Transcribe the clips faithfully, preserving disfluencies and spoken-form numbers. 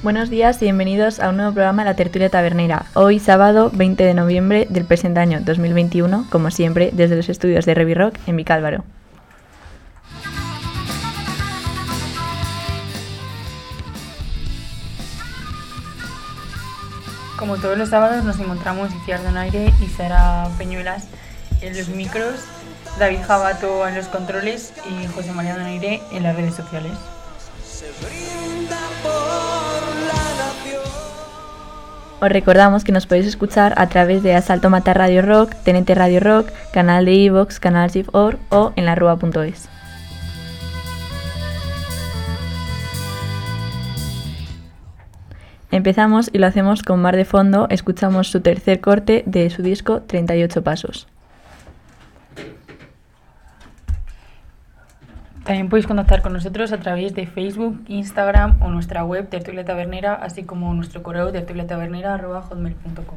Buenos días y bienvenidos a un nuevo programa de la Tertulia Tabernera. Hoy, sábado veinte de noviembre del presente año dos mil veintiuno, como siempre, desde los estudios de Revi Rock en Vicálvaro. Como todos los sábados nos encontramos Iciar Donaire y Sara Peñuelas en los micros, David Jabato en los controles y José María Donaire en las redes sociales. Os recordamos que nos podéis escuchar a través de Asalto Mata Radio Rock, T N T Radio Rock, canal de iVoox, canal Shift punto org o en la rúa punto es. Empezamos y lo hacemos con Mar de Fondo. Escuchamos su tercer corte de su disco treinta y ocho Pasos. También podéis contactar con nosotros a través de Facebook, Instagram o nuestra web Tertulia Tabernera, así como nuestro correo tertuliatabernera arroba hotmail punto com.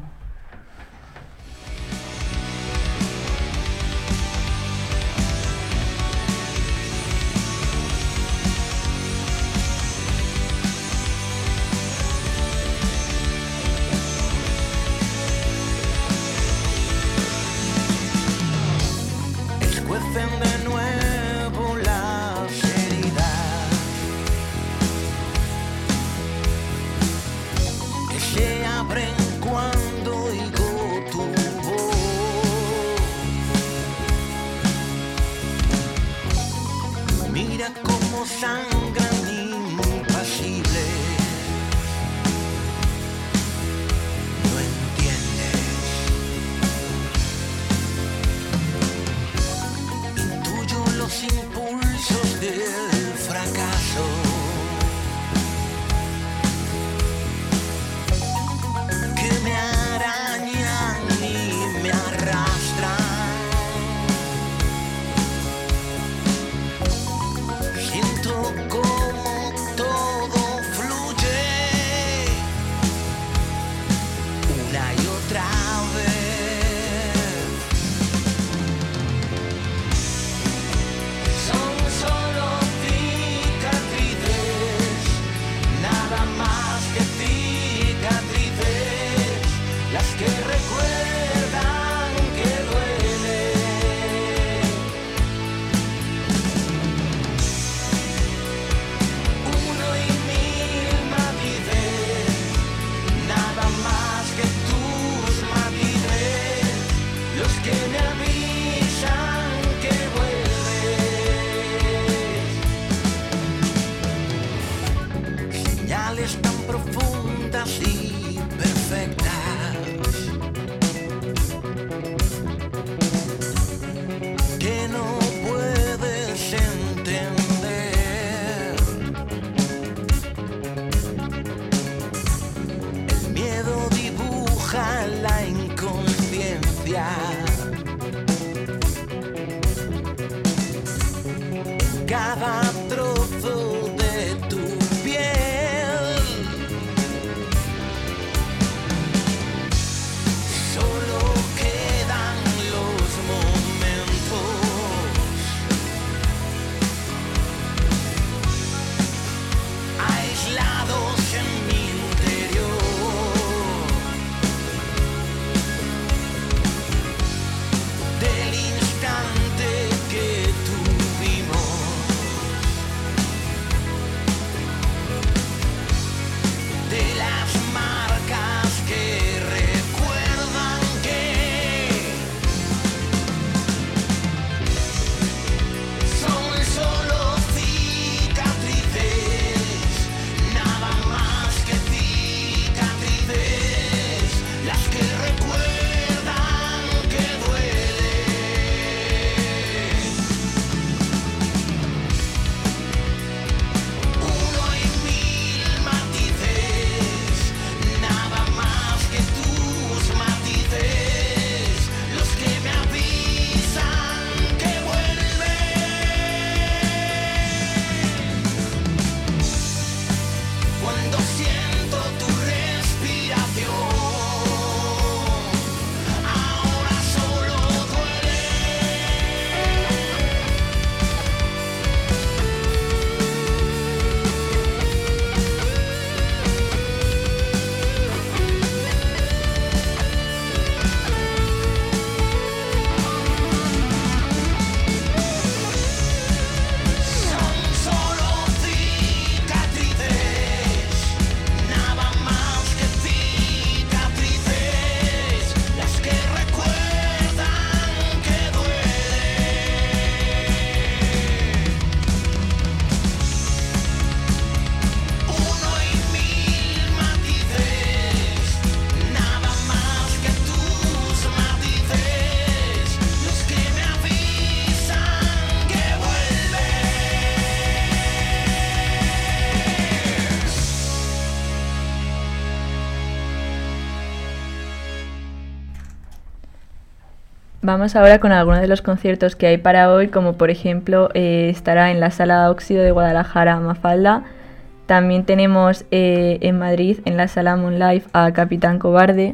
Vamos ahora con algunos de los conciertos que hay para hoy, como por ejemplo eh, estará en la Sala Óxido de Guadalajara Mafalda. También tenemos eh, en Madrid, en la Sala Moonlife, a Capitán Cobarde.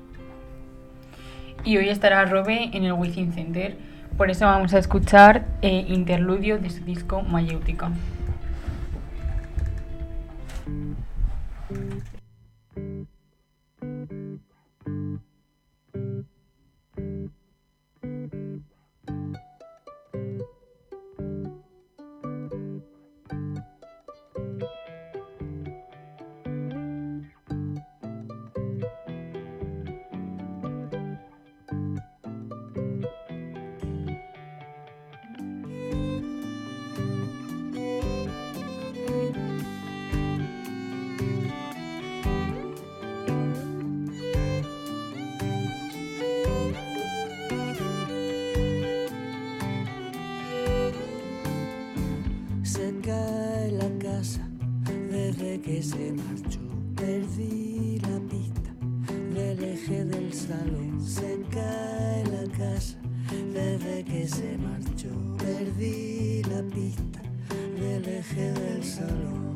Y hoy estará Robe en el Wizzing Center. Por eso vamos a escuchar eh, Interludio de su disco Mayéutica. Se cae la casa desde que se marchó. Perdí la pista del eje del salón. Se cae la casa desde que se marchó. Perdí la pista del eje del salón.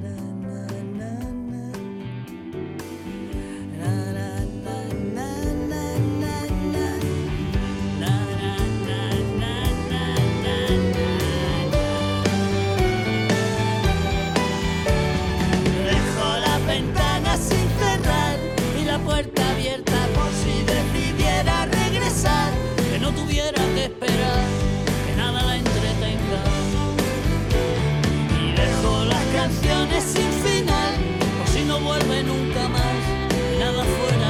Sin final, por si no vuelve nunca más, y nada fuera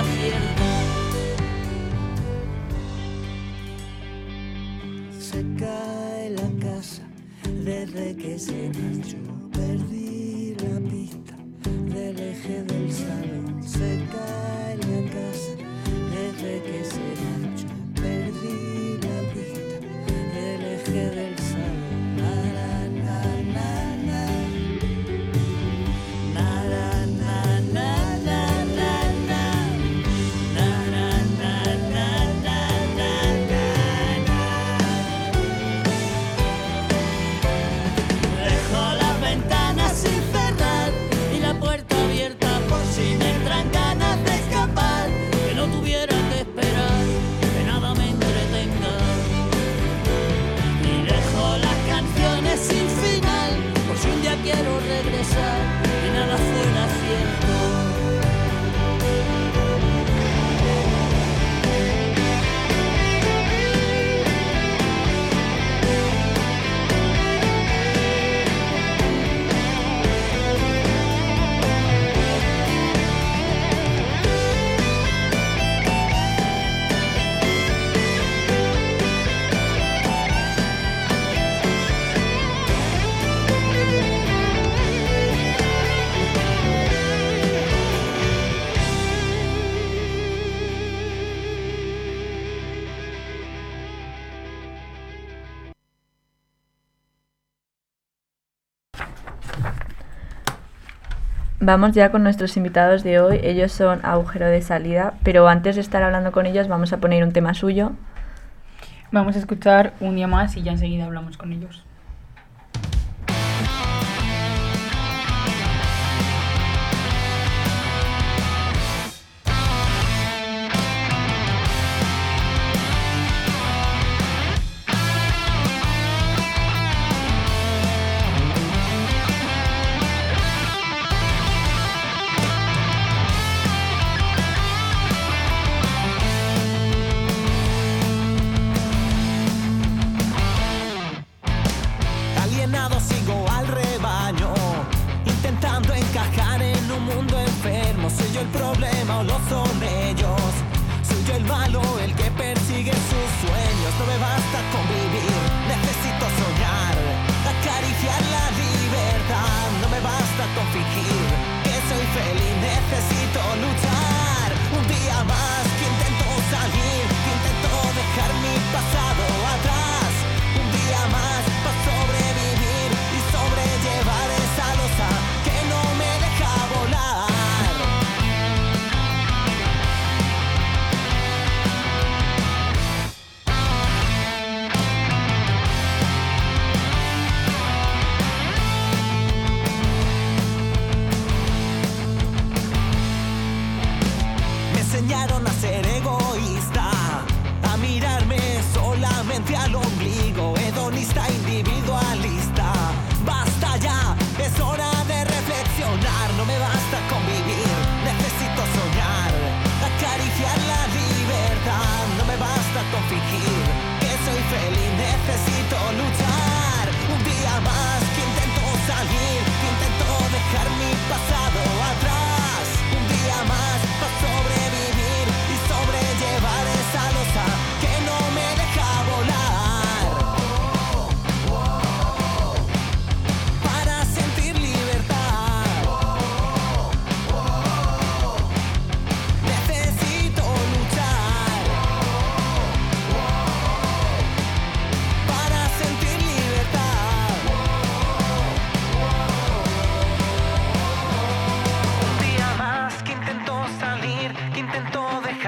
cierto. Se cae la casa desde que se marchó. Perdí la pista del eje del salón. Se cae la casa desde que se marchó. Perdí la pista del eje del salón. Quiero regresar y nada fuera cierto. Vamos ya con nuestros invitados de hoy. Ellos son Agujero de Salida, pero antes de estar hablando con ellos vamos a poner un tema suyo. Vamos a escuchar Un día más y ya enseguida hablamos con ellos.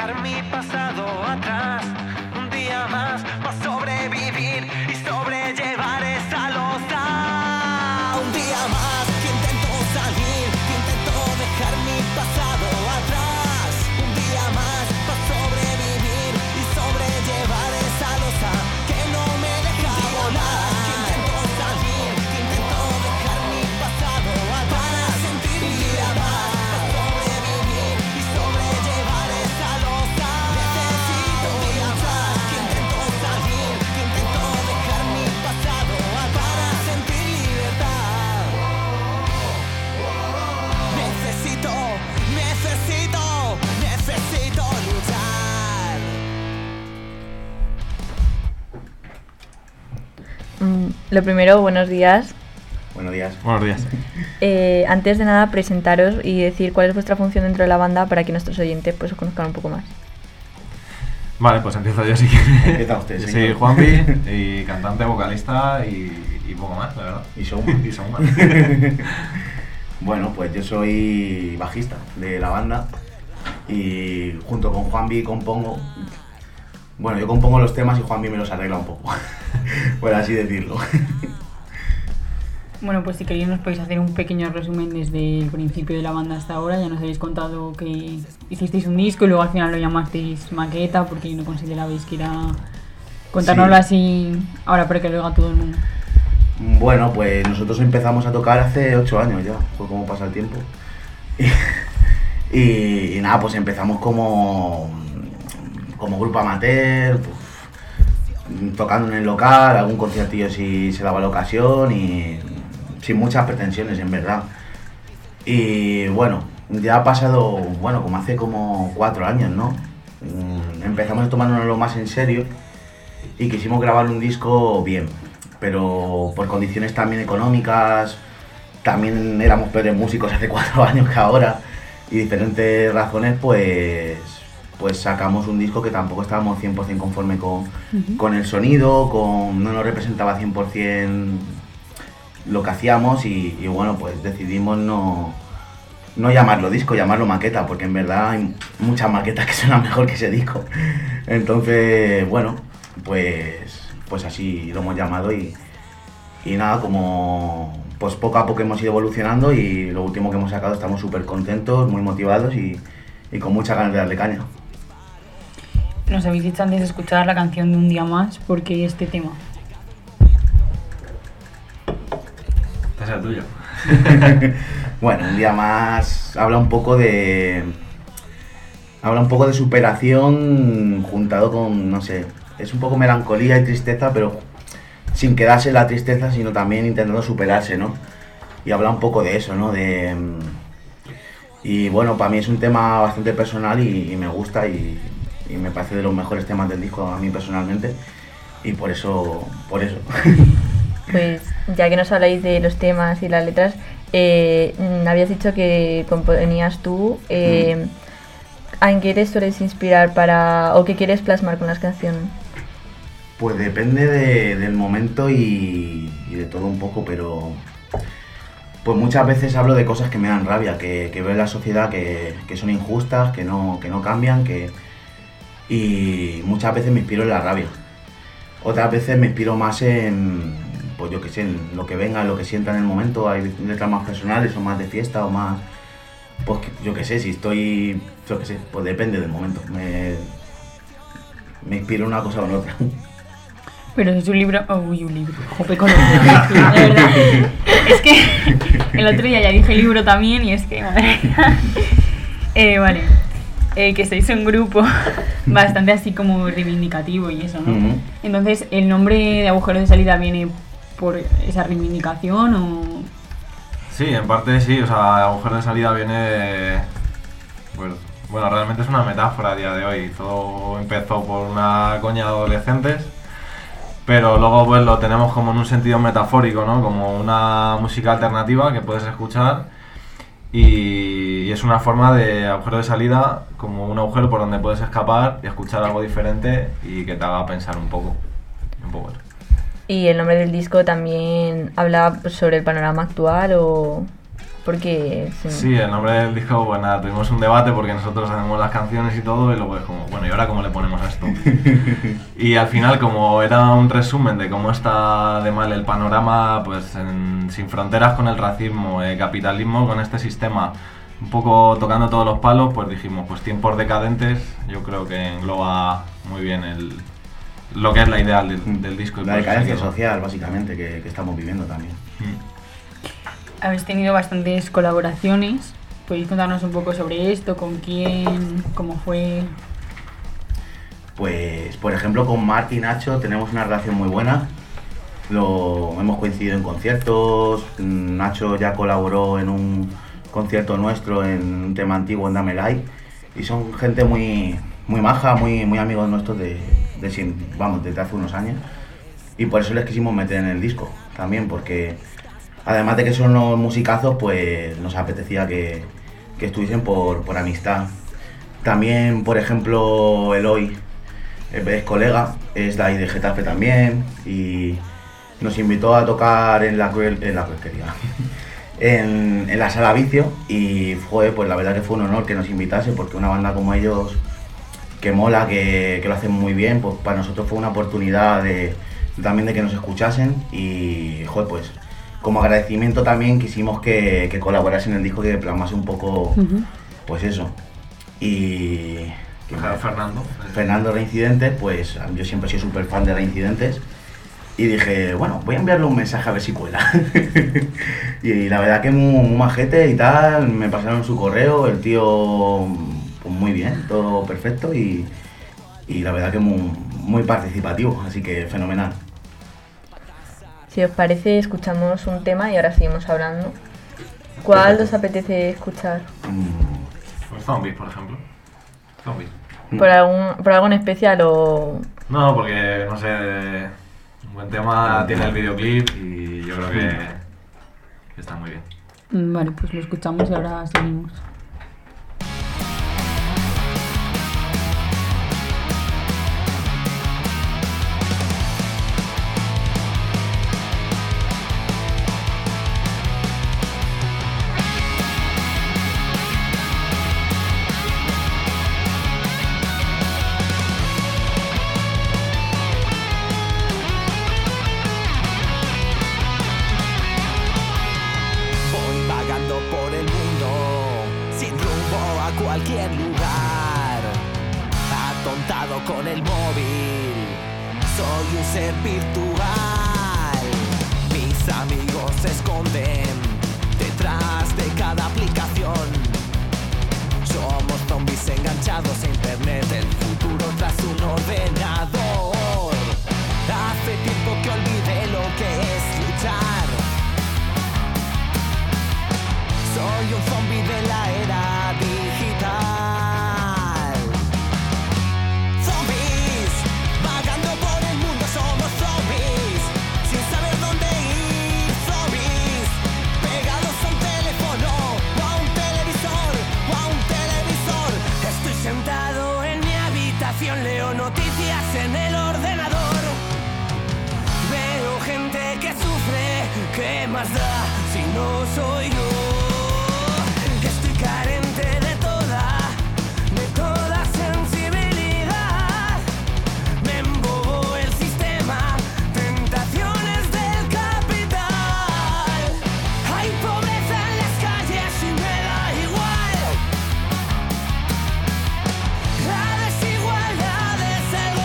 dejar mi pasado atrás. Un día más para sobrevivir y sobrellevar esa losa. Un día más que intento salir, que intento dejar mi pasado atrás. Un día más para sobrevivir y sobrellevar esa losa que no me deja volar. Que intento salir, que intento dejar mi pasado atrás. Para sentir un día más para sobrevivir y sobrellevar esa losa. Necesito un día más que intento salir, que intento dejar mi pasado atrás. Para sentir libertad. Necesito, necesito, necesito luchar. Mm, Lo primero, buenos días. Buenos días. Buenos días. Eh, antes de nada, presentaros y decir cuál es vuestra función dentro de la banda para que nuestros oyentes pues, os conozcan un poco más. Vale, pues empiezo yo si quieres. Empieza usted, Yo señor. soy Juanpi, y cantante, vocalista y, y poco más, la verdad. Y showman. Y showman. Bueno, pues yo soy bajista de la banda y junto con Juanvi compongo. Bueno, yo compongo los temas y Juanvi me los arregla un poco, por así decirlo. Bueno, pues si queréis nos podéis hacer un pequeño resumen desde el principio de la banda hasta ahora. Ya nos habéis contado que hicisteis un disco y luego al final lo llamasteis maqueta porque no considerabais que era... Contárnoslo Sí. así ahora para que lo oiga todo el mundo. Bueno, pues nosotros empezamos a tocar hace ocho años ya, fue como pasa el tiempo. Y, y, y nada, pues empezamos como, como grupo amateur, pues, tocando en el local, algún conciertillo si se daba la ocasión y sin muchas pretensiones en verdad. Y bueno, ya ha pasado, bueno, como hace como cuatro años, ¿no? Mm, Empezamos a tomárnoslo más en serio y quisimos grabar un disco bien, pero por condiciones también económicas, también éramos peores músicos hace cuatro años que ahora y diferentes razones, pues pues sacamos un disco que tampoco estábamos cien por ciento conforme con, Ujú. con el sonido, con, no nos representaba cien por ciento lo que hacíamos y, y bueno, pues decidimos no, no llamarlo disco, llamarlo maqueta, porque en verdad hay muchas maquetas que suenan mejor que ese disco. Entonces, bueno, pues, pues así lo hemos llamado y, y nada, como pues poco a poco hemos ido evolucionando y lo último que hemos sacado estamos súper contentos, muy motivados y, y con muchas ganas de darle caña. Nos habéis dicho antes de escuchar la canción de Un Día Más, ¿por qué este tema? Este es el tuyo. Bueno, un día más habla un poco de habla un poco de superación juntado con, no sé, es un poco melancolía y tristeza, pero sin quedarse en la tristeza, sino también intentando superarse, ¿no? Y habla un poco de eso, ¿no? De y bueno, para mí es un tema bastante personal y, y me gusta y, y me parece de los mejores temas del disco a mí personalmente y por eso, por eso. Pues ya que nos habláis de los temas y las letras, eh, mm, habías dicho que componías tú. Eh, ¿En qué te sueles inspirar para o qué quieres plasmar con las canciones? Pues depende de- del momento y, y de todo un poco, pero pues muchas veces hablo de cosas que me dan rabia, que, que veo en la sociedad que, que son injustas, que no, que no cambian, que y muchas veces me inspiro en la rabia. Otras veces me inspiro más en, pues yo qué sé, en lo que venga, en lo que sienta en el momento. Hay letras más personales o más de fiesta o más, pues que- yo qué sé, si estoy, yo qué sé, pues depende del momento. Me, me inspiro en una cosa o en otra. Pero es un libro... Oh, uy, un libro. Jope con los libros, tío, de verdad. Es que el otro día ya dije libro también y es que, madre mía. Eh, vale. Eh, que sois un grupo bastante así como reivindicativo y eso, ¿no? Ujú. Entonces, ¿el nombre de Agujero de Salida viene por esa reivindicación o...? Sí, en parte sí, o sea, agujero de salida viene de- pues, bueno, realmente es una metáfora a día de hoy. Todo empezó por una coña de adolescentes, pero luego pues lo tenemos como en un sentido metafórico, ¿no? Como una música alternativa que puedes escuchar y, y es una forma de agujero de salida, como un agujero por donde puedes escapar y escuchar algo diferente y que te haga pensar un poco. Un poco eso. Y el nombre del disco también habla pues, sobre el panorama actual o Porque... Sí, Sí, el nombre del disco, pues nada, tuvimos un debate porque nosotros hacemos las canciones y todo y luego es como, bueno, ¿y ahora cómo le ponemos a esto? Y al final, como era un resumen de cómo está de mal el panorama, pues en, sin fronteras con el racismo, el capitalismo, con este sistema, un poco tocando todos los palos, pues dijimos, pues tiempos decadentes, yo creo que engloba muy bien el, lo que es la idea del, del disco. La decadencia social, básicamente, que, que estamos viviendo también. Mm. Habéis tenido bastantes colaboraciones. ¿Podéis contarnos un poco sobre esto? ¿Con quién? ¿Cómo fue? Pues, por ejemplo, con Marc y Nacho tenemos una relación muy buena. Lo, hemos coincidido en conciertos. Nacho ya colaboró en un concierto nuestro en un tema antiguo en Dame Like. Y son gente muy, muy maja, muy, muy amigos nuestros de, de, vamos, desde hace unos años. Y por eso les quisimos meter en el disco también, porque además de que son unos musicazos, pues nos apetecía que, que estuviesen por, por amistad. También, por ejemplo, Eloy es colega, es de ahí de Getafe también, y nos invitó a tocar en la cruel, en la cruelquería, en, en la Sala Vicio, y fue, pues la verdad que fue un honor que nos invitase, porque una banda como ellos, que mola, que, que lo hacen muy bien, pues para nosotros fue una oportunidad de, también de que nos escuchasen, y joder, pues como agradecimiento también quisimos que, que colaborase en el disco, que plasmase un poco, uh-huh. pues eso. Y... Fernando. Fernando Reincidentes, pues yo siempre he sido súper fan de Reincidentes. Y dije, bueno, voy a enviarle un mensaje a ver si cuela. Y la verdad que muy, muy majete y tal, me pasaron su correo, el tío, pues muy bien, todo perfecto y, y la verdad que muy, muy participativo, así que fenomenal. Si os parece, escuchamos un tema y ahora seguimos hablando. ¿Cuál os apetece escuchar? Mm. Pues Zombies, por ejemplo. Zombies. ¿Por algún, por algo en especial o...? No, porque, no sé, un buen tema, tiene el videoclip y yo creo que, que está muy bien. Vale, pues lo escuchamos y ahora seguimos. Cualquier lugar, atontado con el móvil, soy un ser virtual. Mis amigos se esconden detrás de cada aplicación. Somos zombies enganchados a internet, el futuro tras un ordenador. Hace tiempo que olvidé lo que es luchar. Soy un zombie de la era digital. Zombies, vagando por el mundo, somos zombies, sin saber dónde ir. Zombies, pegados a un teléfono, o a un televisor, o a un televisor. Estoy sentado en mi habitación, leo noticias en el ordenador. Veo gente que sufre, ¿qué más da si no soy yo? Carente de toda, de toda sensibilidad. Me embobó el sistema, tentaciones del capital. Hay pobreza en las calles y me da igual. La desigualdad es algo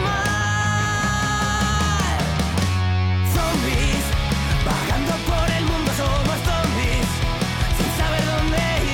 normal. Zombies, vagando por el mundo, somos zombies, sin saber dónde ir.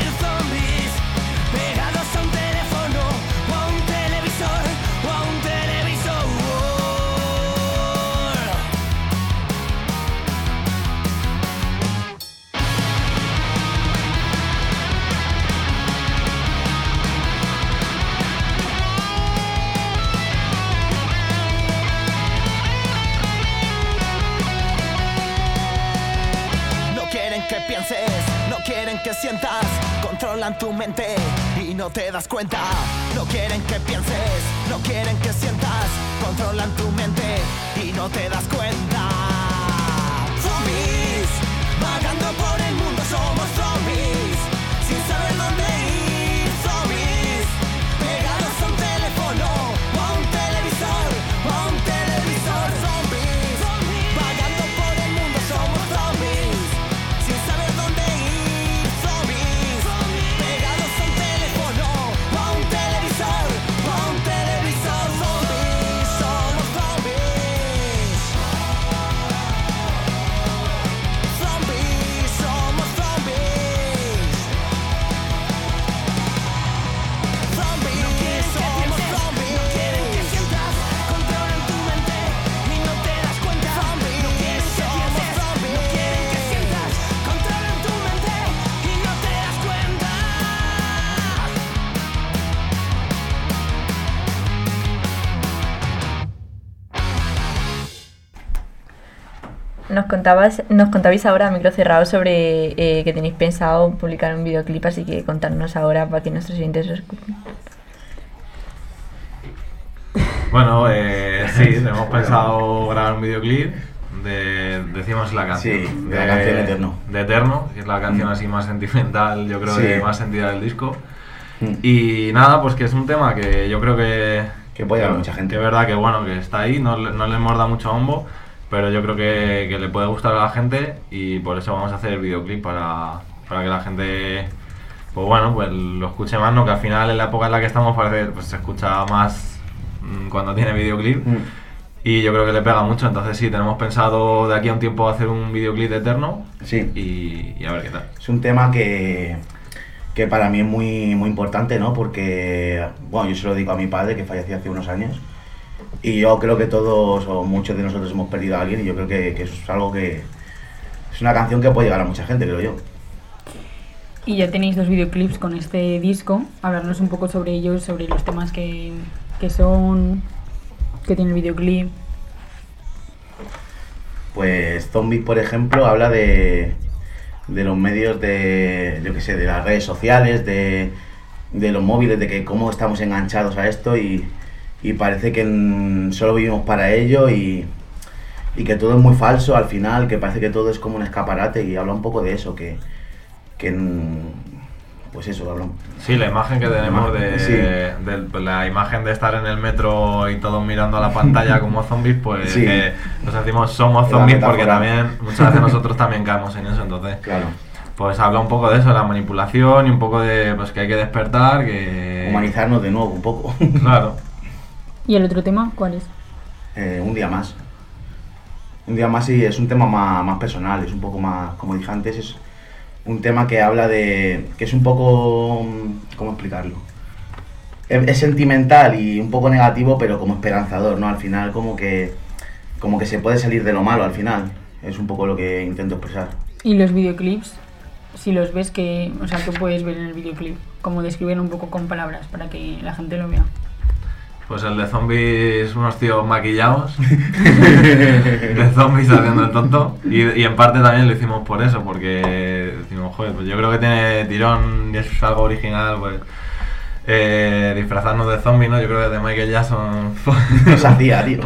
Que pienses, no quieren que sientas, controlan tu mente y no te das cuenta. No quieren que pienses, no quieren que sientas, controlan tu mente y no te das cuenta. Zombies, vagando por el mundo, somos nos contabas, nos contabais ahora a micro cerrado sobre eh, que tenéis pensado publicar un videoclip, así que contarnos ahora para que nuestros oyentes lo escuchen. Bueno, eh, sí, tenemos pensado grabar un videoclip de, decimos la canción. Sí, de la canción Eterno. De Eterno, que es la canción así más sentimental, yo creo, Sí. que más sentida del disco. Mm. Y nada, pues que es un tema que yo creo que... Que puede llegar a mucha gente. Que es verdad que bueno, que está ahí, no, le- no le hemos dado mucho bombo, pero yo creo que, que le puede gustar a la gente y por eso vamos a hacer el videoclip para, para que la gente, pues bueno, pues lo escuche más, ¿no? Que al final en la época en la que estamos parece, pues se escucha más mm, cuando tiene videoclip. Mm. Y yo creo que le pega mucho, entonces sí, tenemos pensado de aquí a un tiempo hacer un videoclip de Eterno Sí. y, y a ver qué tal. Es un tema que, que para mí es muy, muy importante, ¿no? Porque, bueno, yo se lo digo a mi padre, que falleció hace unos años, y yo creo que todos o muchos de nosotros hemos perdido a alguien, y yo creo que, que eso es algo que... Es una canción que puede llegar a mucha gente, creo yo. Y ya tenéis dos videoclips con este disco. Hablarnos un poco sobre ellos, sobre los temas que, que son, que tiene el videoclip. Pues Zombies, por ejemplo, habla de, de los medios de, yo qué sé, de las redes sociales, de, de los móviles, de que cómo estamos enganchados a esto y, y parece que mm, solo vivimos para ello y, y que todo es muy falso al final, que parece que todo es como un escaparate y habla un poco de eso, que, que mm, pues eso, habla un- Sí, la imagen que tenemos de, Sí. de- pues la imagen de estar en el metro y todos mirando a la pantalla como zombies, pues Sí. que nos decimos somos La zombies porque metáfora. también muchas veces nosotros también caemos en eso, entonces Claro, pues habla un poco de eso, de la manipulación y un poco de pues que hay que despertar, que... humanizarnos de nuevo un poco. Claro. ¿Y el otro tema cuál es? Eh, un día más. Un día más sí, es un tema más, más personal, es un poco más, como dije antes, es un tema que habla de... que es un poco... ¿cómo explicarlo? Es, es sentimental y un poco negativo, pero como esperanzador, ¿no? Al final como que... como que se puede salir de lo malo al final. Es un poco lo que intento expresar. Y los videoclips, si los ves, que, o sea, ¿qué puedes ver en el videoclip? Como describen un poco con palabras para que la gente lo vea. Pues el de zombies, unos tíos maquillados, de zombies haciendo el tonto. Y, y en parte también lo hicimos por eso, porque decimos, joder, pues yo creo que tiene tirón y es algo original, pues eh, disfrazarnos de zombies, ¿no? Yo creo que de Michael Jackson. No se hacía, tío.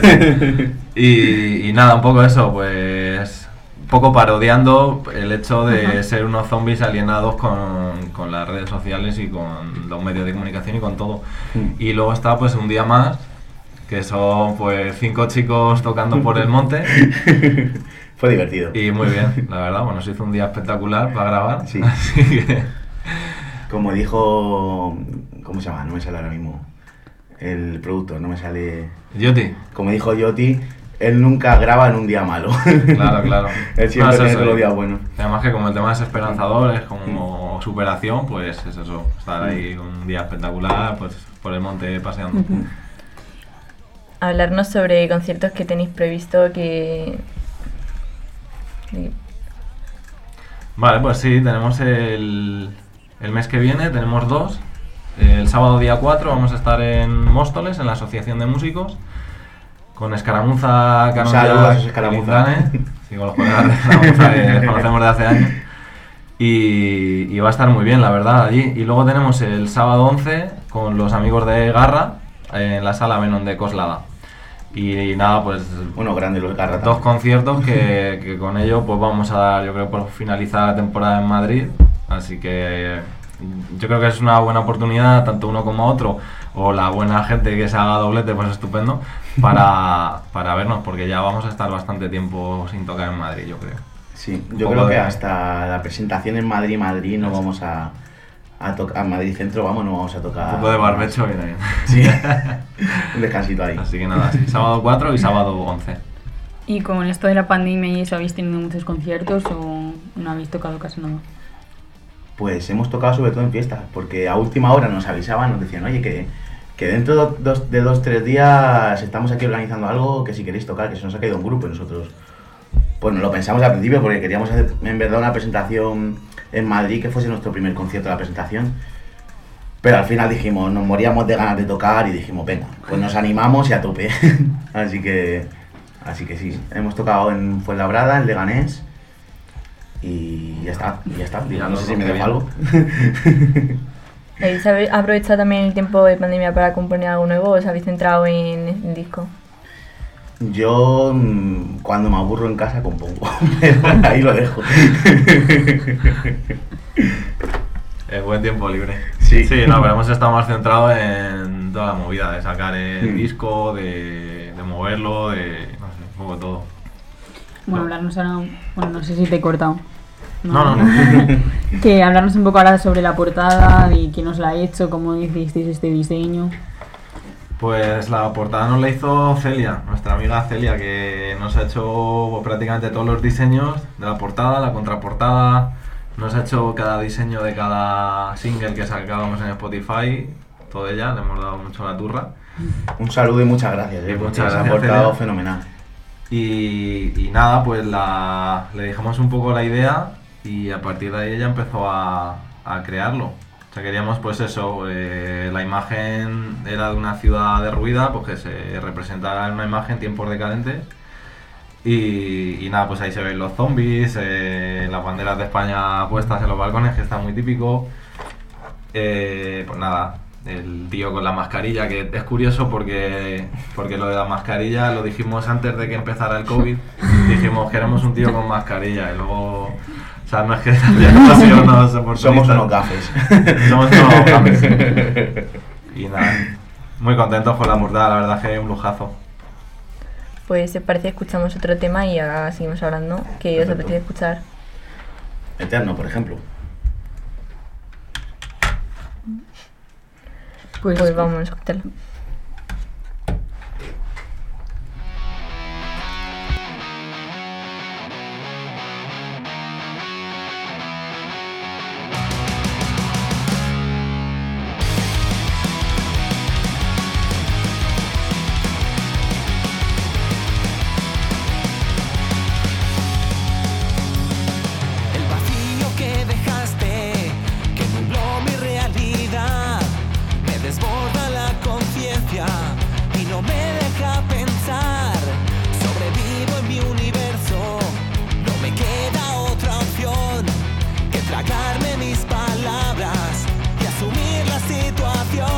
y, y nada, un poco eso, pues. Un poco parodiando el hecho de Ajá. ser unos zombies alienados con, con las redes sociales y con los medios de comunicación y con todo. Mm. Y luego está pues un día más, que son pues cinco chicos tocando por el monte Fue divertido. y muy bien, la verdad, bueno, se hizo un día espectacular para grabar, Sí. así que Como dijo... ¿cómo se llama? No me sale ahora mismo. El productor, no me sale... Yoti, Como dijo Yoti, él nunca graba en un día malo. claro, claro. Él siempre No, es tiene eso, todos los y días buenos. además que como el tema es esperanzador, es Mm. como superación, pues es eso, estar ahí con un día espectacular, pues por el monte paseando. Ujú. Hablarnos sobre conciertos que tenéis previsto que... que- Vale, pues sí, tenemos el, el mes que viene, tenemos dos. El sábado día cuatro vamos a estar en Móstoles, en la Asociación de Músicos, con Escaramuza, saludo a Canonja esos y Escaramuza. Lindane. Sí, con los colegas de Escaramuza que les conocemos de hace años. Y, y va a estar muy bien, la verdad, allí. Y luego tenemos el sábado once con los amigos de Garra, en la sala Venom de Coslada. Y, y nada, pues Bueno, grande los Garra. dos conciertos que, que con ello pues vamos a dar, yo creo, por finalizar la temporada en Madrid. Así que yo creo que es una buena oportunidad, tanto uno como otro, o la buena gente que se haga doblete, pues estupendo, para, para vernos, porque ya vamos a estar bastante tiempo sin tocar en Madrid, yo creo. Sí, Un yo poco creo que de- hasta la presentación en Madrid, Madrid, no vamos a, a tocar, a Madrid Centro, vamos, no vamos a tocar. Un poco de barbecho viene bien. Sí, un descansito ahí. Así que nada, sí, sábado cuatro y sábado once. ¿Y con esto de la pandemia y eso habéis tenido muchos conciertos o no habéis tocado casi nada? Pues hemos tocado sobre todo en fiestas, porque a última hora nos avisaban, nos decían, oye, que, que dentro de dos, de dos, tres días estamos aquí organizando algo, que si queréis tocar, que se nos ha caído un grupo y nosotros, pues no lo pensamos al principio porque queríamos hacer en verdad una presentación en Madrid que fuese nuestro primer concierto de la presentación. Pero al final dijimos, nos moríamos de ganas de tocar y dijimos, venga, pues nos animamos y a tope. Así que Así que sí, hemos tocado en Fuenlabrada, en Leganés y ya está, y ya está. Digo, no sé si me dejo algo. ¿Habéis abe- aprovechado también el tiempo de pandemia para componer algo nuevo o os habéis centrado en el disco? Yo mm, cuando me aburro en casa compongo, pero ahí lo dejo. Es buen tiempo libre. Sí. Sí, no, pero hemos estado más centrados en toda la movida, de sacar el Mm. disco, de, de moverlo, de, no sé, un poco todo. Bueno, hablarnos ahora, bueno, no sé si te he cortado. No, no, no. Que hablarnos un poco ahora sobre la portada, de quién os la ha hecho, cómo hicisteis este diseño. Pues la portada nos la hizo Celia, nuestra amiga Celia, que nos ha hecho pues, prácticamente todos los diseños de la portada, la contraportada, nos ha hecho cada diseño de cada single que sacábamos en Spotify, todo ella, le hemos dado mucho la turra. Un saludo y muchas gracias, eh, porque Muchas se ha gracias, portado Celia. fenomenal. Y, y nada, pues la, le dijimos un poco la idea y a partir de ahí ella empezó a, a crearlo. O sea, queríamos pues eso, eh, la imagen era de una ciudad derruida, pues que se representara en una imagen tiempos decadentes. Y, y nada, pues ahí se ven los zombies, eh, las banderas de España puestas en los balcones, que está muy típico. Eh, pues nada, el tío con la mascarilla, que es curioso porque, porque lo de la mascarilla lo dijimos antes de que empezara el COVID. Dijimos, queremos un tío con mascarilla y luego... O sea, no es que hayamos sido unos oportunistas. Somos unos gafes. Somos unos gafes. Y nada, muy contentos con la portada, la verdad es que es un lujazo. Pues si os parece escuchamos otro tema y ahora seguimos hablando. ¿Qué os Perfecto. apetece escuchar? Eterno, por ejemplo. Pues, Pues vamos a escucharlo. El vacío que dejaste, que nubló mi realidad, me desborda la conciencia y no me deja pensar. Sobrevivo en mi universo, no me queda otra opción que tragarme mis palabras y asumir la situación.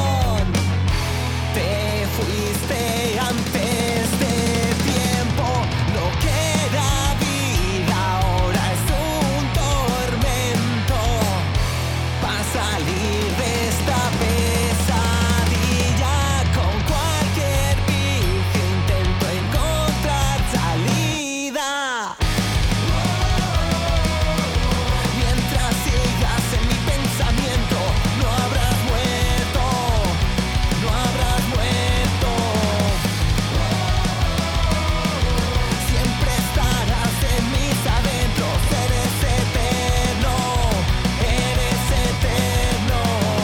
Te fuiste antes de tiempo, lo que era vida ahora es un tormento. Para salir de esta pesadilla, con cualquier vicio intento encontrar salida. Mientras sigas en mi pensamiento, no habrás muerto, no habrás muerto. Siempre estarás en mis adentros, eres eterno, eres eterno.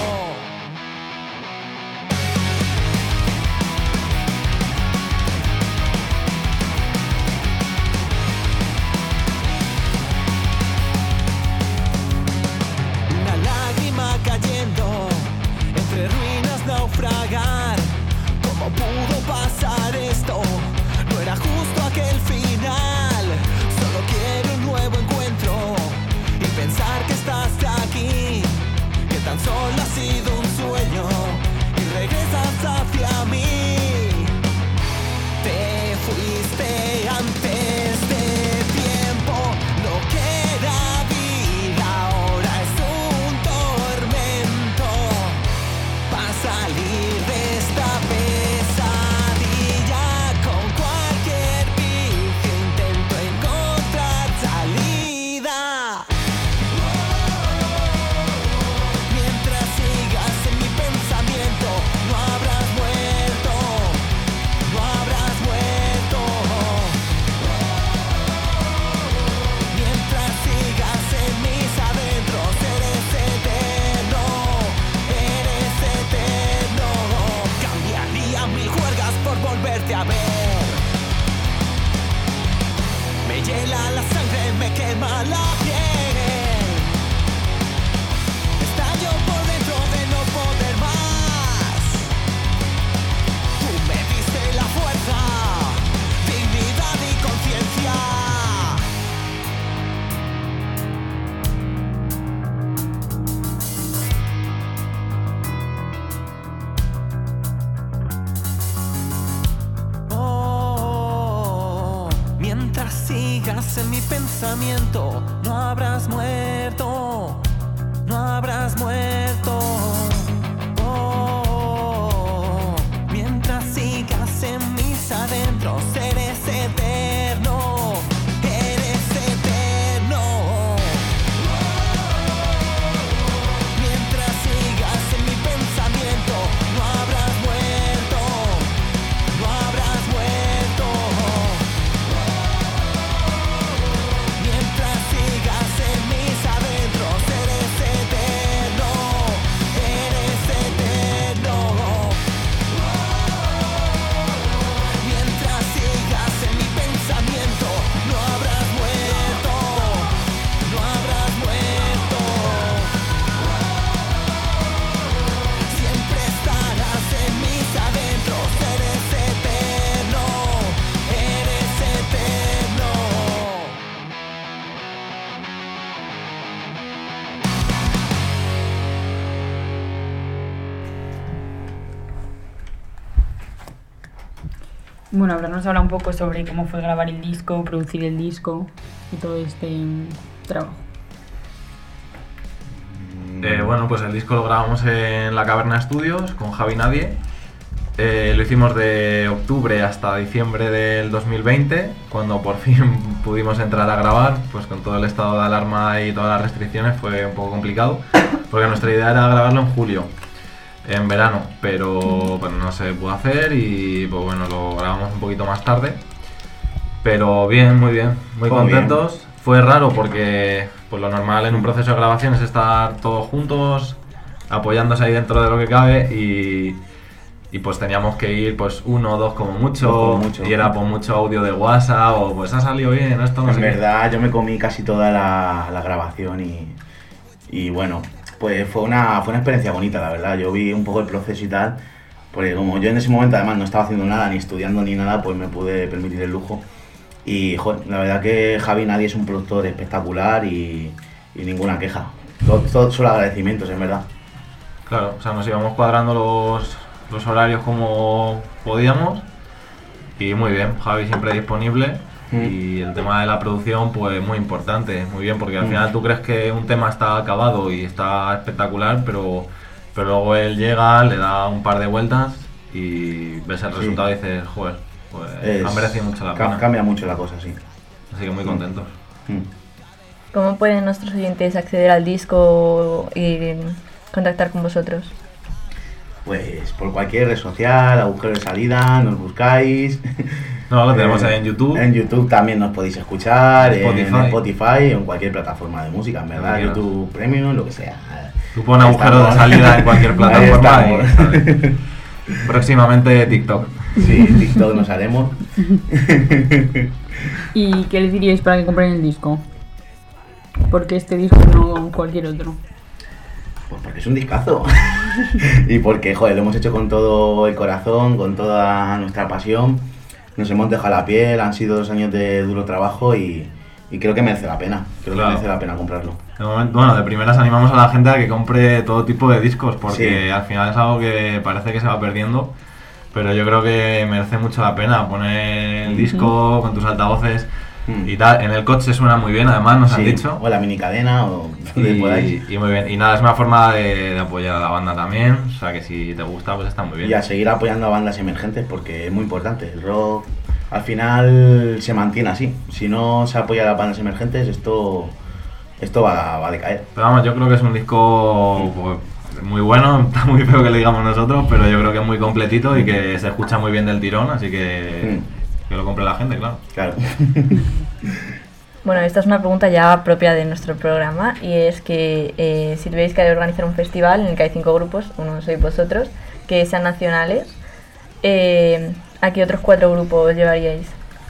Una lágrima cayendo, entre ruinas naufragar. ¿Cómo pudo pasar esto? No era justo aquel final. Solo quiero un nuevo encuentro y pensar que estás aquí, que tan solo ha sido un sueño y regresas hacia mí. Te fuiste antes de tiempo, lo que era vida ahora es un tormento. Para salir de esta pesadilla, con cualquier vicio intento encontrar salida. Mientras siga sigas en mi pensamiento, no habrás muerto, no habrás muerto. Oh, mientras sigas en mis adentros, eres eterno, eres eterno. Mientras sigas en mi pensamiento, no habrás muerto, no habrás muerto. Mientras sigas en mis adentros, eres eterno, eres eterno. Mientras sigas en mi pensamiento, no habrás muerto, no habrás muerto. Siempre estarás en mis adentros, eres eterno, eres eterno. Bueno, ahora nos habla un poco sobre cómo fue grabar el disco, producir el disco y todo este mm, trabajo. Eh, bueno, pues el disco lo grabamos en La Caverna Studios con Javi Nadie. Eh, lo hicimos de octubre hasta diciembre del dos mil veinte, cuando por fin pudimos entrar a grabar. Pues con todo el estado de alarma y todas las restricciones fue un poco complicado, porque nuestra idea era grabarlo en julio, en verano, pero bueno, no se pudo hacer y pues bueno, lo grabamos un poquito más tarde. Pero bien, muy bien, muy Muy contentos. bien. Fue raro porque pues lo normal en un proceso de grabación es estar todos juntos, apoyándose ahí dentro de lo que cabe, y, y pues teníamos que ir pues uno o dos como mucho, Dos como mucho. y era por mucho audio de WhatsApp o pues ha salido bien, esto no En sé qué. verdad, yo me comí casi toda la, la grabación y, y bueno, pues fue una, fue una experiencia bonita, la verdad. Yo vi un poco el proceso y tal, porque como yo en ese momento además no estaba haciendo nada, ni estudiando ni nada, pues me pude permitir el lujo. Y joder, la verdad que Javi Nadie es un productor espectacular y, y ninguna queja. Todo, todo solo agradecimientos, en verdad. Claro, o sea, nos íbamos cuadrando los, los horarios como podíamos y muy bien, Javi siempre disponible. Mm. Y el tema de la producción, pues muy importante, muy bien, porque al Mm. final tú crees que un tema está acabado y está espectacular, pero, pero luego él llega, le da un par de vueltas y ves el Sí. resultado y dices, joder, pues Es- ha merecido mucho la ca- pena. Cambia mucho la cosa, sí. Así que muy contentos. Mm. ¿Cómo pueden nuestros oyentes acceder al disco y contactar con vosotros? Pues por cualquier red social, agujero de salida, nos buscáis. No, lo tenemos Eh, ahí en YouTube. En YouTube también nos podéis escuchar, Spotify. en Spotify o en cualquier plataforma de música, en verdad, Donde quieras. YouTube Premium, lo que sea. Tú pon agujero de Estamos. salida en cualquier Ahí plataforma y estamos. sale. Próximamente TikTok. Sí, TikTok nos haremos. ¿Y qué les diríais para que compren el disco? Porque este disco no cualquier otro. Pues porque es un discazo. Y porque, joder, lo hemos hecho con todo el corazón, con toda nuestra pasión. Nos hemos dejado la piel, han sido dos años de duro trabajo y, y creo que merece la pena. Creo Claro. que merece la pena comprarlo. De momento, bueno, de primeras animamos a la gente a que compre todo tipo de discos, porque Sí. al final es algo que parece que se va perdiendo, pero yo creo que merece mucho la pena poner el disco con tus altavoces Mm. y tal. En el coche suena muy bien, además nos han Sí, dicho. o la mini cadena o donde podáis. Y, y muy bien. Y nada, es una forma de, de apoyar a la banda también, o sea que si te gusta, pues está muy bien. Y a seguir apoyando a bandas emergentes porque es muy importante. El rock al final se mantiene así. Si no se apoya a las bandas emergentes, esto, esto va, va a decaer. Pero vamos, yo creo que es un disco pues, muy bueno, está muy feo que le digamos nosotros, pero yo creo que es muy completito y que se escucha muy bien del tirón, así que que lo compre la gente, claro. Claro. Bueno, esta es una pregunta ya propia de nuestro programa y es que eh, si tuvierais que organizar un festival en el que hay cinco grupos, uno sois vosotros, que sean nacionales, eh, ¿a qué otros cuatro grupos llevaríais?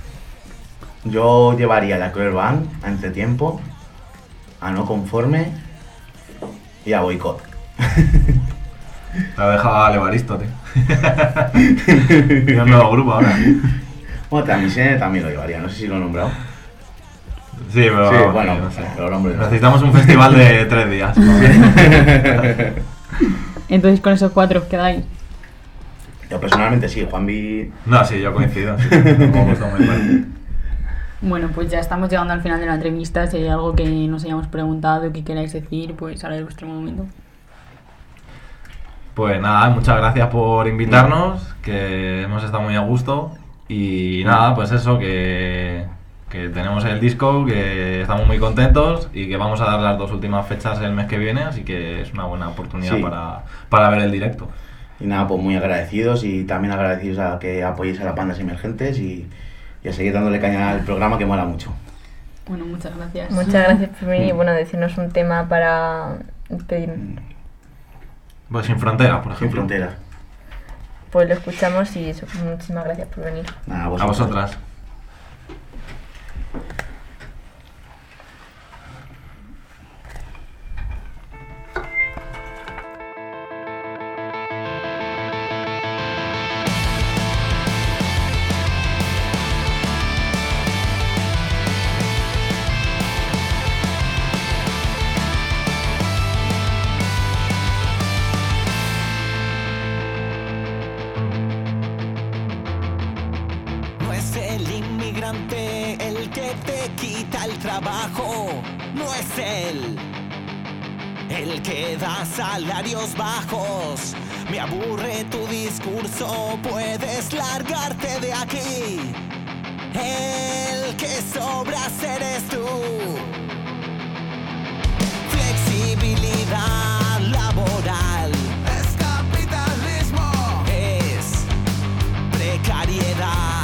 Yo llevaría a la Cruel Band, a Entretiempo, a No Conforme y a Boicot. Te ha dejado a Levaristo, tío. Tiene un nuevo grupo ahora. Bueno, Transmisiones también lo llevaría, no sé si lo he nombrado. Sí, pero Sí, vamos, bueno, no sé. pero el hombre no. Necesitamos un festival de tres días. Entonces con esos cuatro os quedáis. Yo personalmente sí, Juanvi. No, sí, yo coincido. Sí, tampoco está muy mal. Bueno, pues ya estamos llegando al final de la entrevista. Si hay algo que nos hayamos preguntado y que queráis decir, pues ahora es vuestro momento. Pues nada, muchas gracias por invitarnos, que hemos estado muy a gusto. Y nada, pues eso, que, que tenemos el disco, que estamos muy contentos y que vamos a dar las dos últimas fechas el mes que viene, así que es una buena oportunidad Sí. para, para ver el directo. Y nada, pues muy agradecidos y también agradecidos a que apoyéis a las bandas emergentes y, y a seguir dándole caña al programa, que mola mucho. Bueno, muchas gracias. Muchas gracias por venir y bueno, decirnos un tema para pedir. Pues Sin Fronteras, por Sin ejemplo. fronteras. Pues lo escuchamos y eso, muchísimas gracias por venir. Nada, A vosotras. No es el inmigrante el que te quita el trabajo, no es él el que da salarios bajos. Me aburre tu discurso, puedes largarte de aquí. El que sobras eres tú. Flexibilidad laboral es capitalismo, es precariedad.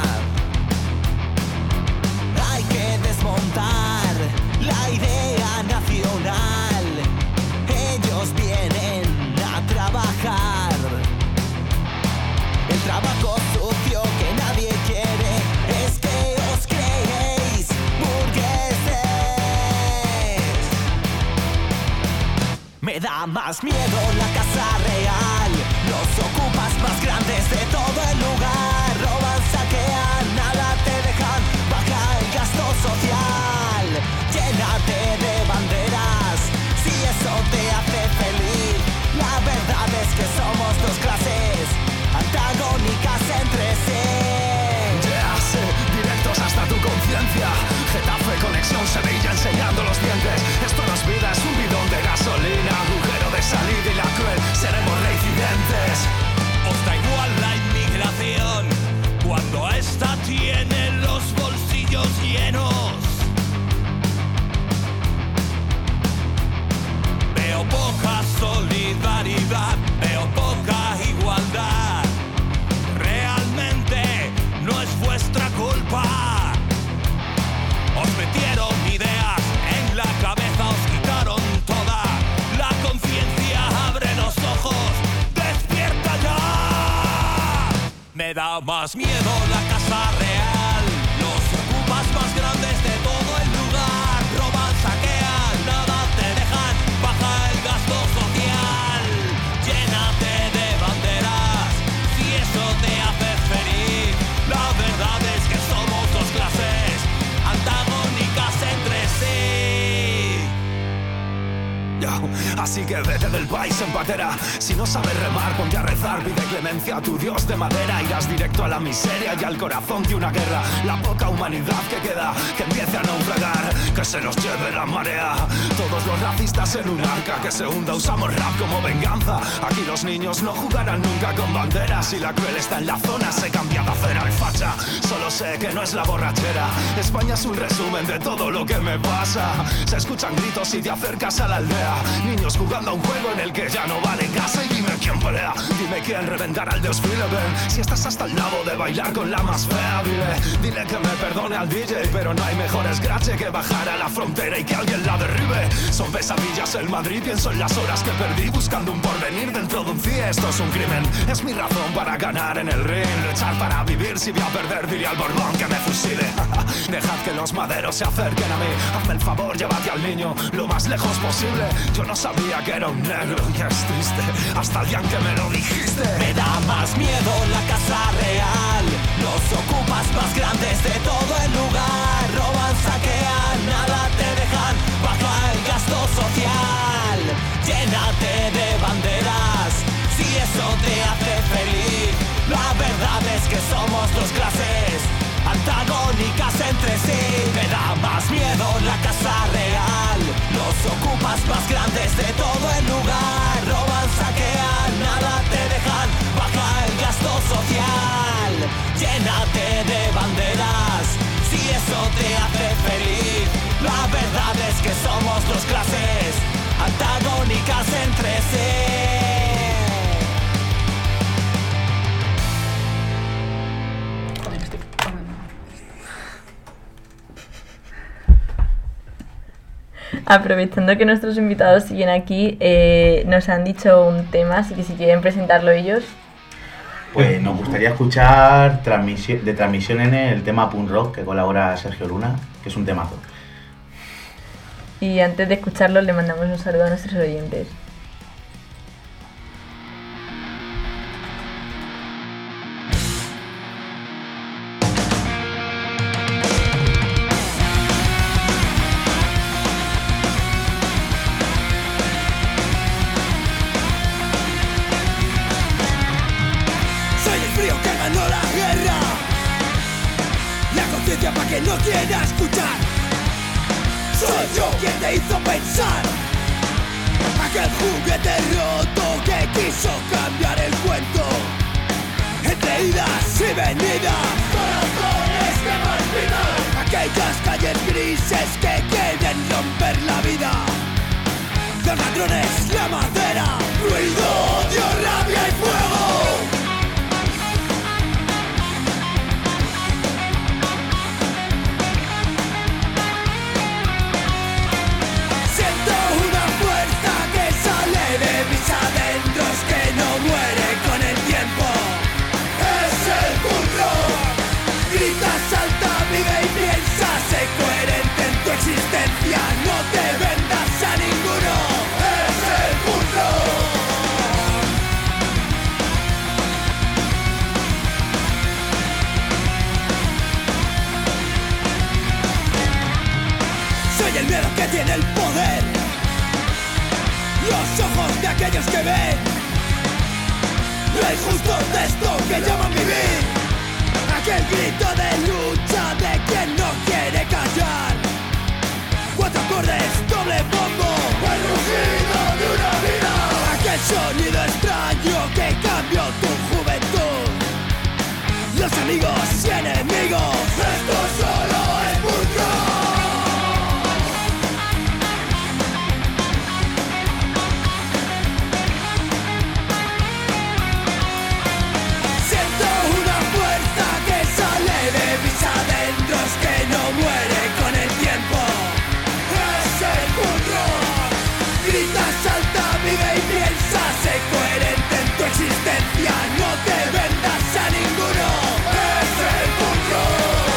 Hay que desmontar la idea nacional. Ellos vienen a trabajar. El trabajo sucio que nadie quiere es que os creéis burgueses. Me da más miedo la casa real. Los ocupas más grandes de todo el lugar. Roban, saquean, nada te dejan. Baja el gasto social. Llénate de banderas. Si eso te hace feliz. La verdad es que somos dos clases antagónicas entre sí. Ya sé, directos hasta tu conciencia. Getafe, conexión, Sevilla enseñando los dientes. Esto no es vida, es un bidón de gasolina. Agujero de salida y la cruel, seremos reincidentes. Os da igual la inmigración cuando a esta tiene los bolsillos llenos. Veo poca solidaridad, veo poca igualdad. Realmente no es vuestra culpa. Os metieron ideas en la cabeza, os quitaron toda la conciencia. Abre los ojos, despierta ya. Me da más miedo la casa real. Los ocupas más grandes de todo el lugar. Roban, saquean, nada te dejan. Baja el gasto social. Llénate de banderas. Si eso te hace feliz. La verdad es que somos dos clases antagónicas entre sí. Yo, así que vete del país en patera. Si no sabes remar, ponte a rezar. Pide clemencia a tu dios de madera. Irás directo a la miseria y al corazón de una guerra. La poca humanidad que queda, que empiece a naufragar, que se los lleve la marea. Todos los racistas en un arca que se hunda. Usamos rap como venganza. Aquí los niños no jugarán nunca con banderas. Y la cruel está en la zona, se cambia de acera al facha. Solo sé que no es la borrachera. España es un resumen de todo lo que me pasa. Se escuchan gritos y te acercas a la aldea. Niños jugando a un juego en el que ya no vale casa. Y dime quién pelea, dime quién reventará el desfile. Ven, si estás hasta el lado de bailar con la más fea. Dile, dile que me perdone al D J, pero no hay mejor escrache que bajar a la frontera y que alguien la derribe. Son pesadillas en Madrid, pienso en las horas que perdí buscando un porvenir dentro de un C I E. Esto es un crimen, es mi razón para ganar en el ring. Luchar para vivir, si voy a perder diré al Borbón que me fusile. Dejad que los maderos se acerquen a mí. Hazme el favor, llévate al niño lo más lejos posible. Yo no sabía que era un negro, que es triste, hasta el día en que me lo dijiste. Me da más miedo la casa real. Los ocupas más grandes de todo el lugar. Roban, saquean, nada te dejan. Baja el gasto social. Llénate de banderas. Si eso te hace feliz. La verdad es que somos dos clases antagónicas entre sí. Aprovechando que nuestros invitados siguen aquí, eh, nos han dicho un tema, así que si quieren presentarlo ellos. Pues nos gustaría escuchar transmisión, de Transmisión N el tema Punk Rock que colabora Sergio Luna, que es un temazo. Y antes de escucharlo le mandamos un saludo a nuestros oyentes. Para que no quiera escuchar, soy yo quien te hizo pensar. Aquel juguete roto que quiso cambiar el cuento. Entre idas y venidas, corazones que palpitan. Aquellas calles grises que quieren romper la vida. Los ladrones, la madera, ruido, odio, rabia y fuego. Existencia, no te vendas a ninguno, es el punk rock. Soy el miedo que tiene el poder, los ojos de aquellos que ven, lo injusto de esto que llaman vivir, aquel grito de lucha de quien no quiere callar. Cuatro acordes, doble bombo, el rugido de una vida. Aquel sonido extraño que cambió tu juventud. Los amigos y enemigos, esto solo es punk rock. Siento una fuerza que sale de mis adentros, que no muere con el tiempo. Grita, salta, vive y piensa, sé coherente en tu existencia, no te vendas a ninguno, es el punk rock.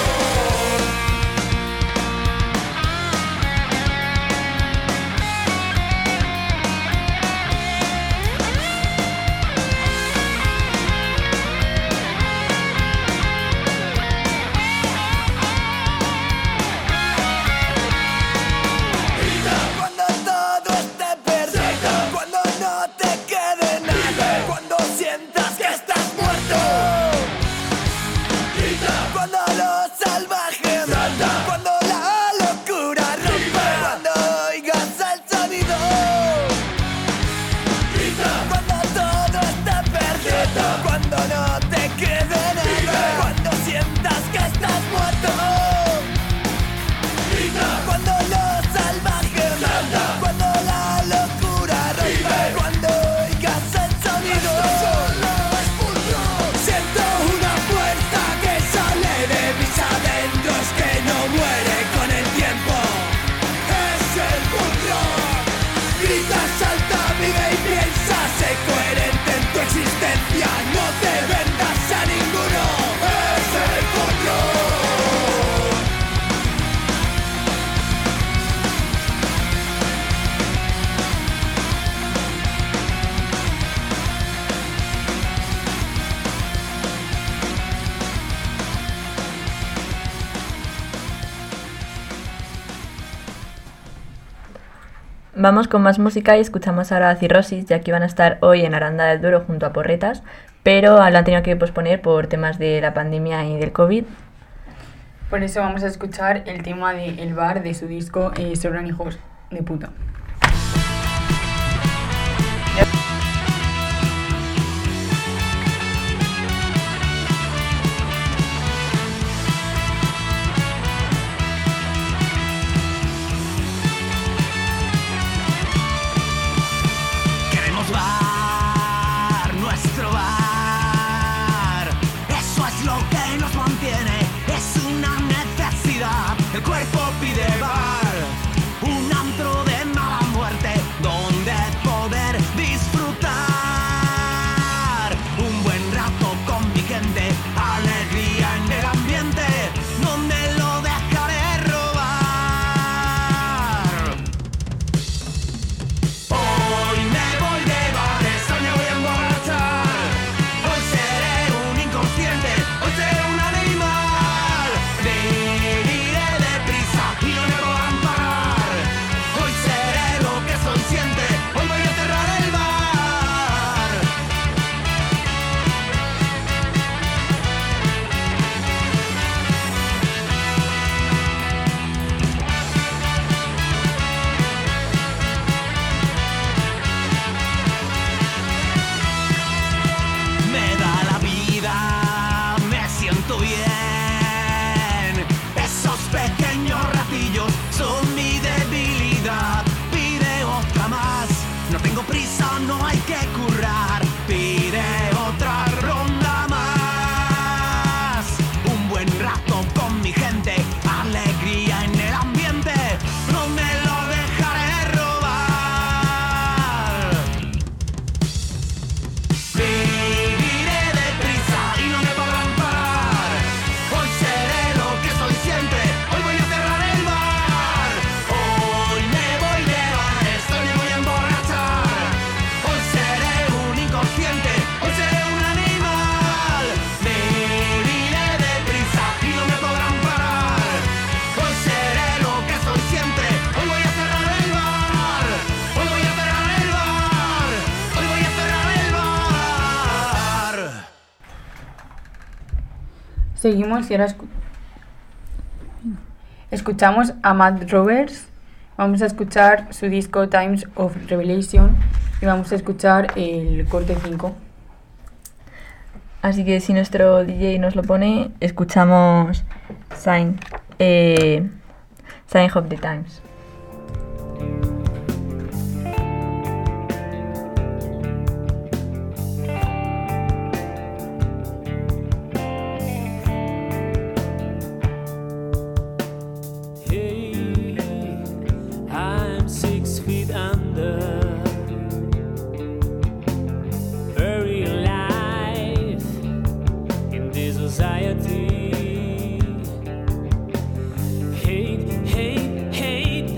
Vamos con más música y escuchamos ahora a Cirrosis, ya que iban a estar hoy en Aranda del Duero junto a Porretas, pero lo han tenido que posponer por temas de la pandemia y del COVID. Por eso vamos a escuchar el tema de El Bar de su disco eh, Sobran hijos de puta. El cuerpo pide bar, un antro de de currar, pide otra ronda más. Un buen rato con mi gente, alegría en el ambiente, no me lo dejaré robar. Viviré deprisa y no me podrán parar. Hoy seré lo que soy siempre, hoy voy a cerrar el bar. Hoy me voy de bares, hoy me voy a emborrachar. Hoy seré un inconsciente, hoy seré un animal. Viviré deprisa y no me podrán parar. Hoy seré lo que soy siempre, hoy voy a cerrar el bar. Hoy voy a cerrar el bar. Hoy voy a cerrar el bar. Seguimos y ahora escu- escuchamos a Matt Roberts. Vamos a escuchar su disco Times of Revelation y vamos a escuchar el corte cinco. Así que si nuestro D J nos lo pone, escuchamos Sign, eh, Sign of the Times. Hey, I'm six feet under, very alive in this society. Hate, hate, hate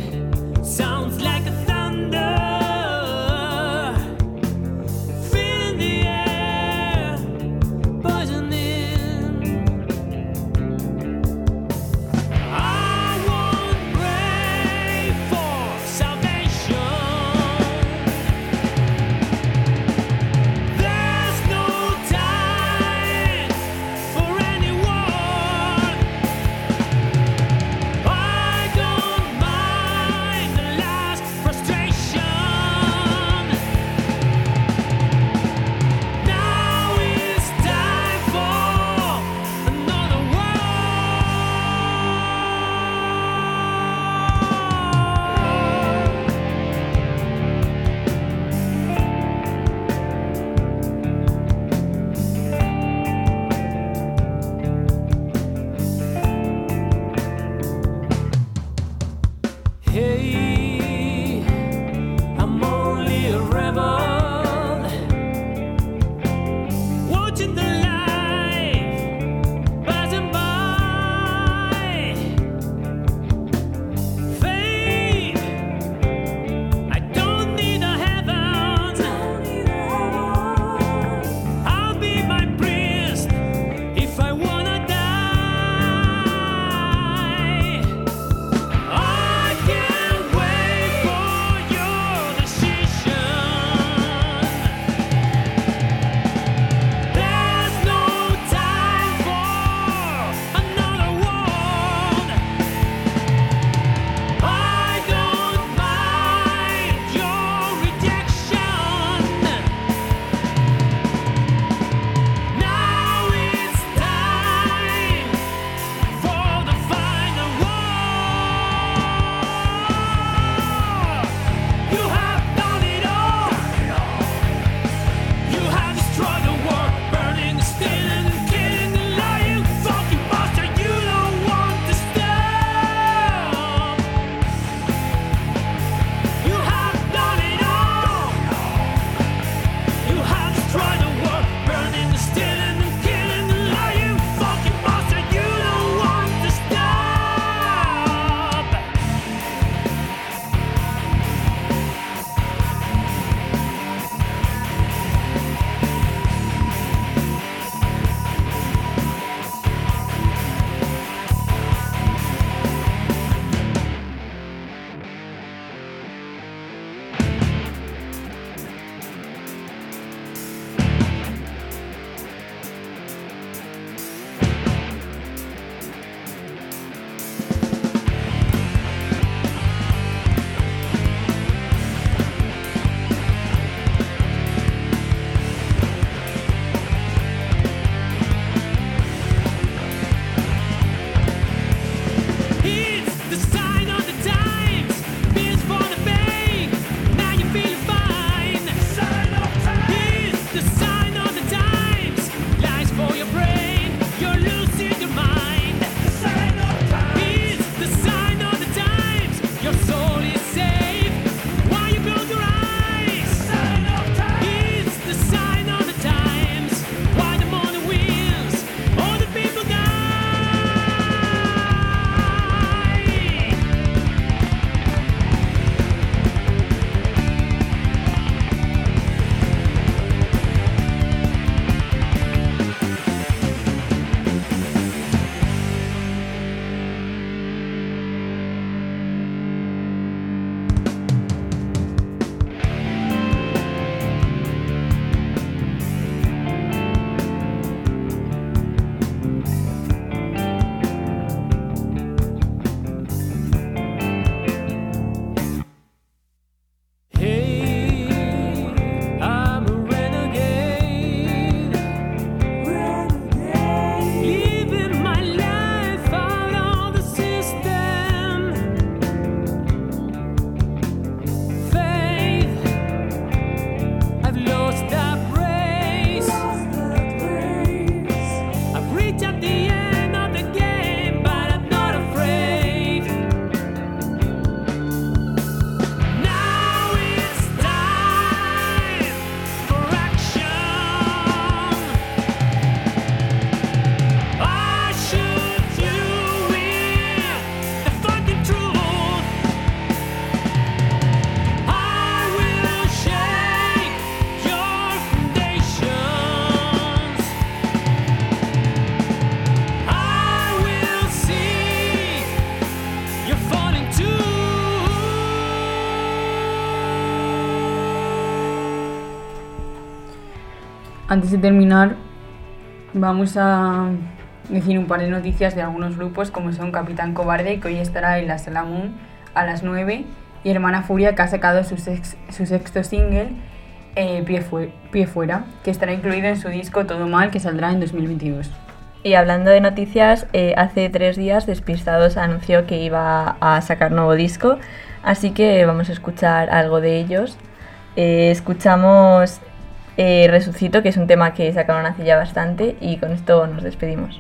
antes de terminar, vamos a decir un par de noticias de algunos grupos, como son Capitán Cobarde, que hoy estará en la Sala Moon a las nueve, y Hermana Furia, que ha sacado su, sex, su sexto single, eh, Pie, Fue, Pie Fuera, que estará incluido en su disco Todo Mal, que saldrá en dos mil veintidós. Y hablando de noticias, eh, hace tres días Despistados anunció que iba a sacar nuevo disco, así que vamos a escuchar algo de ellos. Eh, escuchamos eh, Resucito, que es un tema que sacaron hace ya bastante, y con esto nos despedimos.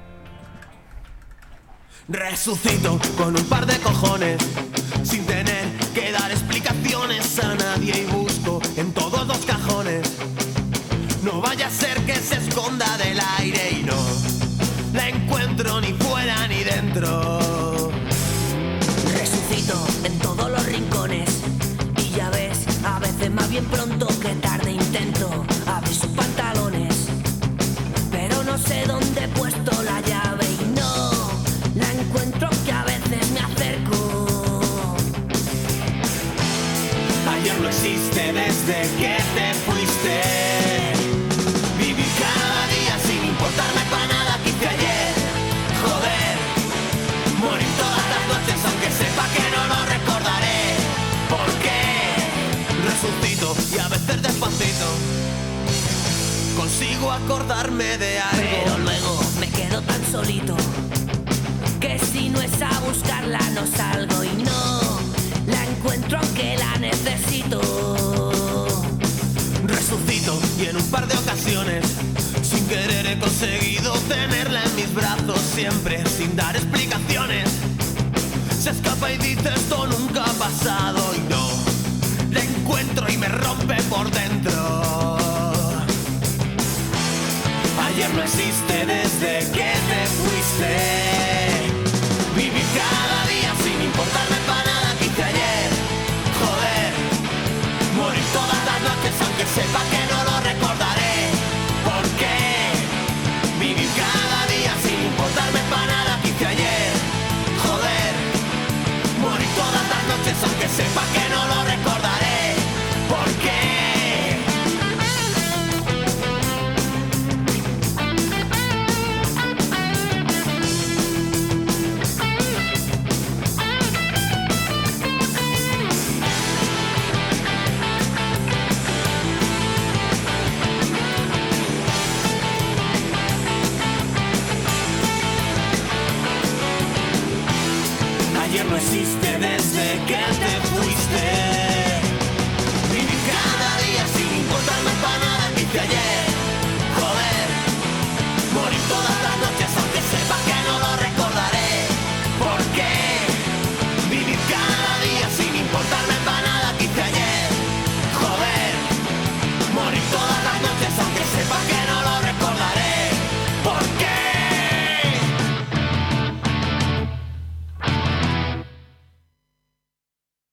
Resucito con un par de cojones, sin tener que dar explicaciones a nadie, y busco en todos los cajones. No vaya a ser que se esconda del aire y no la encuentro ni fuera ni dentro. Resucito en todos los rincones, y ya ves, a veces más bien pronto que tarde intento abrir sus pantalones, pero no sé dónde he puesto la llave y no la encuentro, que a veces me acerco. Ayer no existe desde que te fuiste. Vivir cada día sin importarme para nada que hice ayer. Joder, morir todas las noches aunque sepa que no lo recordaré. Porque resucito y a veces despacito consigo acordarme de algo, pero luego me quedo tan solito que si no es a buscarla no salgo, y no la encuentro aunque la necesito. Resucito y en un par de ocasiones sin querer he conseguido tenerla en mis brazos, siempre sin dar explicaciones. Se escapa y dice esto nunca ha pasado, y no la encuentro y me rompe por dentro. Ayer no existe de